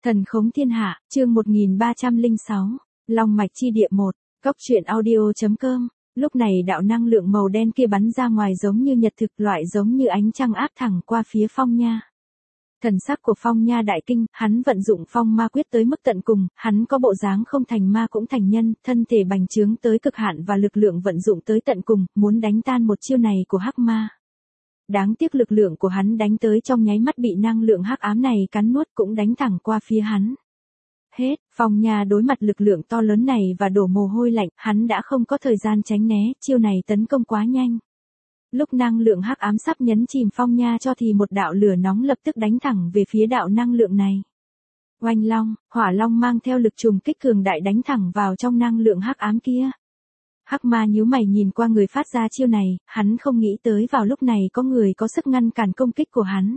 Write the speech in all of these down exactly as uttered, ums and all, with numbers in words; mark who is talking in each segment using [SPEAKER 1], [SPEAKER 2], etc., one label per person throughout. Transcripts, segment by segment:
[SPEAKER 1] Thần khống thiên hạ, chương một nghìn ba trăm lẻ sáu, Long mạch chi địa một, Cốc truyện audio.com. Lúc này đạo năng lượng màu đen kia bắn ra ngoài giống như nhật thực, loại giống như ánh trăng áp thẳng qua phía Phong Nha. Thần sắc của Phong Nha đại kinh, hắn vận dụng phong ma quyết tới mức tận cùng, hắn có bộ dáng không thành ma cũng thành nhân, thân thể bành trướng tới cực hạn và lực lượng vận dụng tới tận cùng, muốn đánh tan một chiêu này của hắc ma. Đáng tiếc lực lượng của hắn đánh tới trong nháy mắt bị năng lượng hắc ám này cắn nuốt, cũng đánh thẳng qua phía hắn. Hết, Phong Nha đối mặt lực lượng to lớn này và đổ mồ hôi lạnh, hắn đã không có thời gian tránh né, chiêu này tấn công quá nhanh. Lúc năng lượng hắc ám sắp nhấn chìm Phong Nha cho thì một đạo lửa nóng lập tức đánh thẳng về phía đạo năng lượng này. Oanh long, hỏa long mang theo lực trùng kích cường đại đánh thẳng vào trong năng lượng hắc ám kia. Hắc ma nhíu mày nhìn qua người phát ra chiêu này, hắn không nghĩ tới vào lúc này có người có sức ngăn cản công kích của hắn.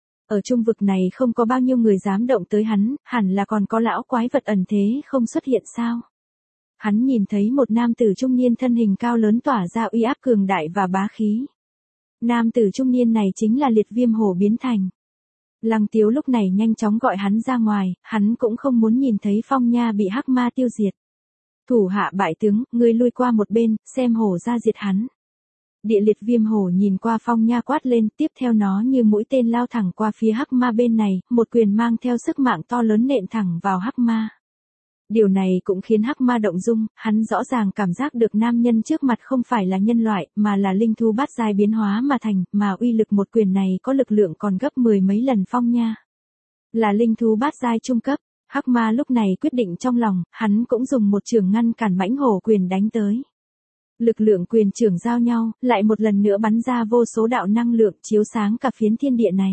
[SPEAKER 1] Ở trung vực này không có bao nhiêu người dám động tới hắn, hẳn là còn có lão quái vật ẩn thế không xuất hiện sao. Hắn nhìn thấy một nam tử trung niên thân hình cao lớn tỏa ra uy áp cường đại và bá khí. Nam tử trung niên này chính là Liệt Viêm Hổ biến thành. Lăng Tiếu lúc này nhanh chóng gọi hắn ra ngoài, hắn cũng không muốn nhìn thấy Phong Nha bị hắc ma tiêu diệt. Thủ hạ bại tướng, ngươi lui qua một bên, xem hổ ra diệt hắn. Địa Liệt Viêm Hổ nhìn qua Phong Nha quát lên, tiếp theo nó như mũi tên lao thẳng qua phía hắc ma bên này, một quyền mang theo sức mạnh to lớn nện thẳng vào hắc ma. Điều này cũng khiến hắc ma động dung, hắn rõ ràng cảm giác được nam nhân trước mặt không phải là nhân loại, mà là linh thú bát giai biến hóa mà thành, mà uy lực một quyền này có lực lượng còn gấp mười mấy lần Phong Nha. Là linh thú bát giai trung cấp. Hắc ma lúc này quyết định trong lòng, hắn cũng dùng một chưởng ngăn cản mãnh hổ quyền đánh tới. Lực lượng quyền chưởng giao nhau, lại một lần nữa bắn ra vô số đạo năng lượng chiếu sáng cả phiến thiên địa này.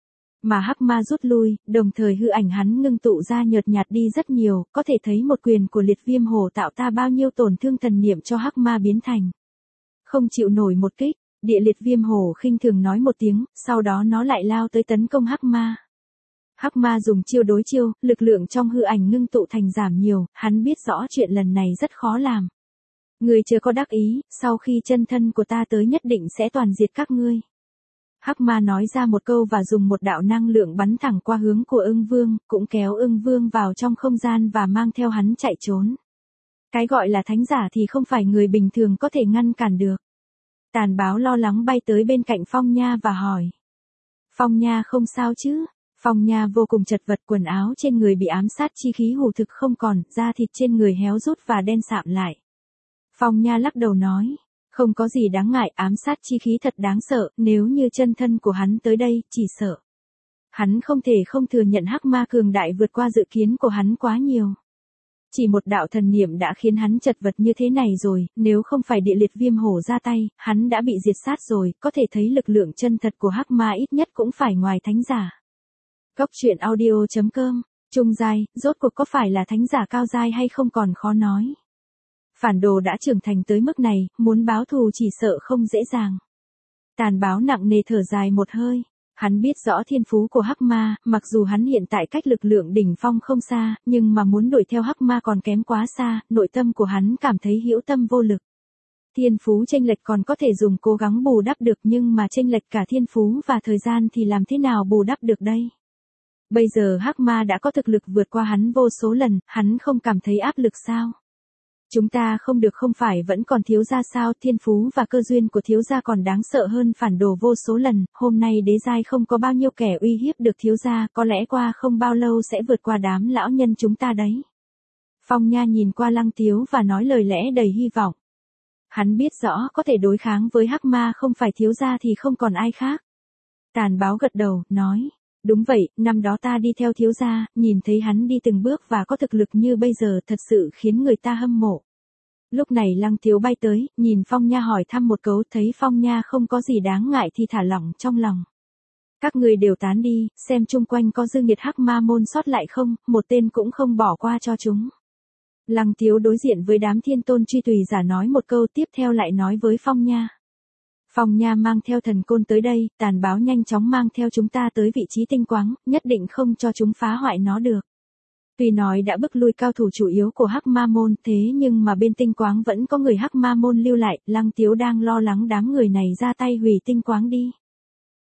[SPEAKER 1] Mà hắc ma rút lui, đồng thời hư ảnh hắn ngưng tụ ra nhợt nhạt đi rất nhiều, có thể thấy một quyền của Liệt Viêm Hổ tạo ta bao nhiêu tổn thương thần niệm cho hắc ma biến thành. Không chịu nổi một kích, địa Liệt Viêm Hổ khinh thường nói một tiếng, sau đó nó lại lao tới tấn công hắc ma. Hắc ma dùng chiêu đối chiêu, lực lượng trong hư ảnh ngưng tụ thành giảm nhiều, hắn biết rõ chuyện lần này rất khó làm. Người chưa có đắc ý, sau khi chân thân của ta tới nhất định sẽ toàn diệt các ngươi. Hắc ma nói ra một câu và dùng một đạo năng lượng bắn thẳng qua hướng của Ưng Vương, cũng kéo Ưng Vương vào trong không gian và mang theo hắn chạy trốn. Cái gọi là thánh giả thì không phải người bình thường có thể ngăn cản được. Tàn báo lo lắng bay tới bên cạnh Phong Nha và hỏi. Phong Nha không sao chứ? Phong Nha vô cùng chật vật, quần áo trên người bị ám sát chi khí hủ thực không còn, da thịt trên người héo rút và đen sạm lại. Phong Nha lắc đầu nói, không có gì đáng ngại, ám sát chi khí thật đáng sợ, nếu như chân thân của hắn tới đây, chỉ sợ. Hắn không thể không thừa nhận hắc ma cường đại vượt qua dự kiến của hắn quá nhiều. Chỉ một đạo thần niệm đã khiến hắn chật vật như thế này rồi, nếu không phải địa Liệt Viêm Hổ ra tay, hắn đã bị diệt sát rồi, có thể thấy lực lượng chân thật của hắc ma ít nhất cũng phải ngoài thánh giả. Cốc truyện audio.com, trung giai, rốt cuộc có phải là thánh giả cao giai hay không còn khó nói. Phản đồ đã trưởng thành tới mức này, muốn báo thù chỉ sợ không dễ dàng. Tàn báo nặng nề thở dài một hơi, hắn biết rõ thiên phú của hắc ma, mặc dù hắn hiện tại cách lực lượng đỉnh phong không xa, nhưng mà muốn đuổi theo hắc ma còn kém quá xa, nội tâm của hắn cảm thấy hữu tâm vô lực. Thiên phú chênh lệch còn có thể dùng cố gắng bù đắp được, nhưng mà chênh lệch cả thiên phú và thời gian thì làm thế nào bù đắp được đây? Bây giờ hắc ma đã có thực lực vượt qua hắn vô số lần, hắn không cảm thấy áp lực sao? Chúng ta không được không phải vẫn còn thiếu gia sao? Thiên phú và cơ duyên của thiếu gia còn đáng sợ hơn phản đồ vô số lần, hôm nay đế giai không có bao nhiêu kẻ uy hiếp được thiếu gia, có lẽ qua không bao lâu sẽ vượt qua đám lão nhân chúng ta đấy. Phong Nha nhìn qua Lăng Tiếu và nói lời lẽ đầy hy vọng. Hắn biết rõ có thể đối kháng với hắc ma không phải thiếu gia thì không còn ai khác. Tàn báo gật đầu, nói. Đúng vậy, năm đó ta đi theo thiếu gia, nhìn thấy hắn đi từng bước và có thực lực như bây giờ thật sự khiến người ta hâm mộ. Lúc này Lăng Tiếu bay tới, nhìn Phong Nha hỏi thăm một câu, thấy Phong Nha không có gì đáng ngại thì thả lỏng trong lòng. Các người đều tán đi, xem chung quanh có dư nghiệt hắc ma môn sót lại không, một tên cũng không bỏ qua cho chúng. Lăng Tiếu đối diện với đám thiên tôn truy tùy giả nói một câu, tiếp theo lại nói với Phong Nha. Phong Nha mang theo thần côn tới đây, tàn báo nhanh chóng mang theo chúng ta tới vị trí tinh quáng, nhất định không cho chúng phá hoại nó được. Tuy nói đã bức lui cao thủ chủ yếu của hắc ma môn, thế nhưng mà bên tinh quáng vẫn có người hắc ma môn lưu lại, Lăng Tiếu đang lo lắng đám người này ra tay hủy tinh quáng đi.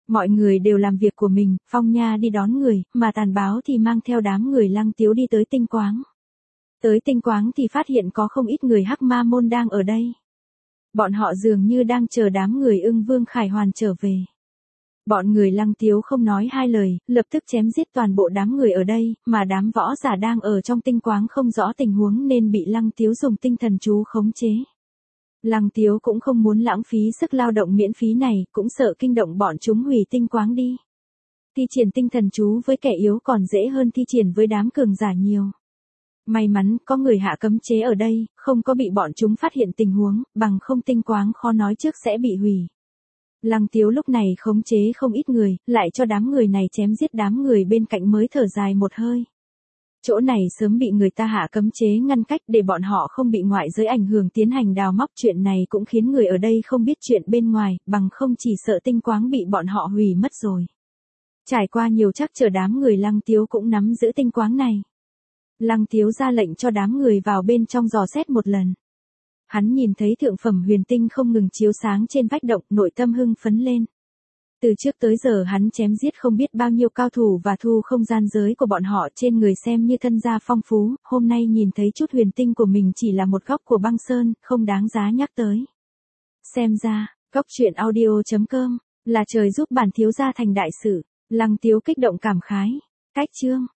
[SPEAKER 1] Mọi người đều làm việc của mình, Phong Nha đi đón người, mà Tàn Báo thì mang theo đám người Lăng Tiếu đi tới Tinh Quáng. Tới Tinh Quáng thì phát hiện có không ít người Hắc Ma môn đang ở đây. Bọn họ dường như đang chờ đám người Ưng Vương Khải Hoàn trở về. Bọn người Lăng Tiếu không nói hai lời, lập tức chém giết toàn bộ đám người ở đây, mà đám võ giả đang ở trong Tinh Quáng không rõ tình huống nên bị Lăng Tiếu dùng tinh thần chú khống chế. Lăng Tiếu cũng không muốn lãng phí sức lao động miễn phí này, cũng sợ kinh động bọn chúng hủy Tinh Quáng đi. Thi triển tinh thần chú với kẻ yếu còn dễ hơn thi triển với đám cường giả nhiều. May mắn có người hạ cấm chế ở đây, không có bị bọn chúng phát hiện tình huống, bằng không Tinh Quáng khó nói trước sẽ bị hủy. Lăng Tiếu lúc này khống chế không ít người, lại cho đám người này chém giết đám người bên cạnh mới thở dài một hơi. Chỗ này sớm bị người ta hạ cấm chế ngăn cách để bọn họ không bị ngoại giới ảnh hưởng tiến hành đào móc, chuyện này cũng khiến người ở đây không biết chuyện bên ngoài, bằng không chỉ sợ Tinh Quáng bị bọn họ hủy mất rồi. Trải qua nhiều trắc trở đám người Lăng Tiếu cũng nắm giữ Tinh Quáng này. Lăng Tiếu ra lệnh cho đám người vào bên trong dò xét một lần. Hắn nhìn thấy thượng phẩm huyền tinh không ngừng chiếu sáng trên vách động, nội tâm hưng phấn lên. Từ trước tới giờ hắn chém giết không biết bao nhiêu cao thủ và thu không gian giới của bọn họ trên người xem như thân gia phong phú, hôm nay nhìn thấy chút huyền tinh của mình chỉ là một góc của băng sơn, không đáng giá nhắc tới. Xem ra, góc truyện audio chấm com là trời giúp bản thiếu gia thành đại sự. Lăng Tiếu kích động cảm khái. Cách chương